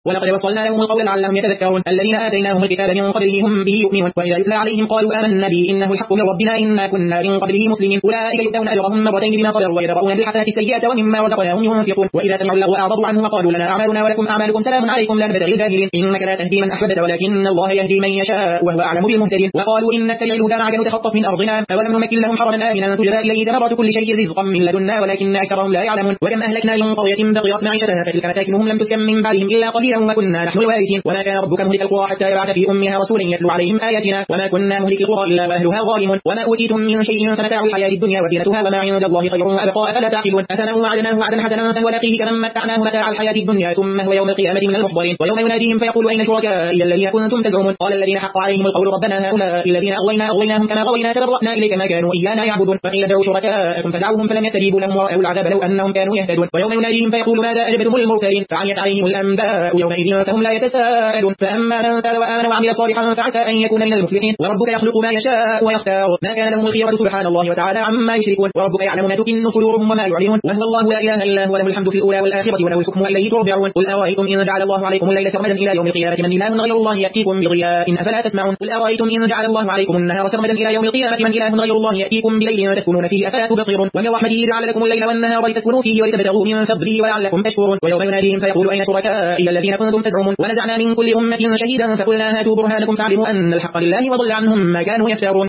ولقد وصلنا لهم القول لعلهم يتذكرون الذين آتيناهم الكتاب من قبله هم به يؤمنون وإذا يتلى عليهم قالوا آمنا به إنه الحق من ربنا إنا كنا من قبله مسلمين أولئك يؤتون أجرهم مرتين بما صبروا ويدرؤون بالحسنات السيئة ومما رزقناهم ينفقون وإذا سمعوا اللغو أعرضوا عنه وقالوا لنا أعمالنا ولكم أعمالكم سلام عليكم لا نبتغي الجاهلين إنك لا تهدي من أحببت ولكن الله يهدي من يشاء وهو أعلم بالمهتدين وقالوا إن نتبع الهدى معك نتخطف من أرضنا أولم نمكن لهم حرما آمنا تجرى إليه ثمرات كل شيء رزقا من لدنا ولكن أكثرهم لا يعلمون وكم أهلكنا من قرية بطرت معيشتها فتلك مساكنهم لم تسكن من بعدهم إلا قليلا وكنا نحن الوارثين وما كان ربك مهلك القرى حتى يبعث في أمها رسولا يتلو عليهم آياتنا وما كنا مهلك القرى إلا وأهلها ظالمون وما أوتيتم من شيء فمتاع الحياة الدنيا وزينتها وما عند الله خير وأبقى أفلا تعقلون أفمن وعدناه وعدا حسنا فهو لاقيه كمن متعناه متاع الحياة الدنيا ثم هو يوم القيامة من المحضرين ويوم يناديهم فيقول أين شركائي الذين كنتم تزعمون قال الذين حق عليهم القول ربنا هؤلاء الذين أغويناهم كما غوينا تبرأنا إليك ما كانوا إيانا يعبدون فقيل ادعوا شركاءكم فدعوهم فلم يستجيبوا لهم ورأوا العذاب لو أنهم كانوا يهتدون ويوم يناديهم فيقول ماذا أجبتم المرسلين فعميت عليهم الأنباء يومئذ فهم لا يتساءلون فأما من تاب وآمن وعمل صالحا فعسى أن يكون من المفلحين وربك يخلق ما يشاء ويختار ما كان لهم الخيرة سبحان الله وتعالى عما يشركون وربك يعلم ما تكن صدورهم وما يعلنون وهو الله لا إله إلا هو له الحمد في الأولى والآخرة وله الحكم وإليه ترجعون قل أرأيتم إن جعل الله عليكم الليل سرمدا إلى يوم القيامة من إله غير الله يأتيكم بضياء أفلا تسمعون قل أرأيتم إن جعل الله عليكم النهار سرمدا إلى يوم القيامة من إله غير الله يأتيكم بليل تسكنون فيه أفلا تبصرون ومن رحمته جعل لكم الليل والنهار لتسكنوا فيه ولتبتغوا من فضله ولعلكم تشكرون ويوم يناديهم فيقول أين شركائي الذين كنتم تزعمون ونزعنا من كل أمة شهيدا فقلنا هاتوا برهانكم فاعلموا أن الحق لله وضل عنهم ما كانوا يفترون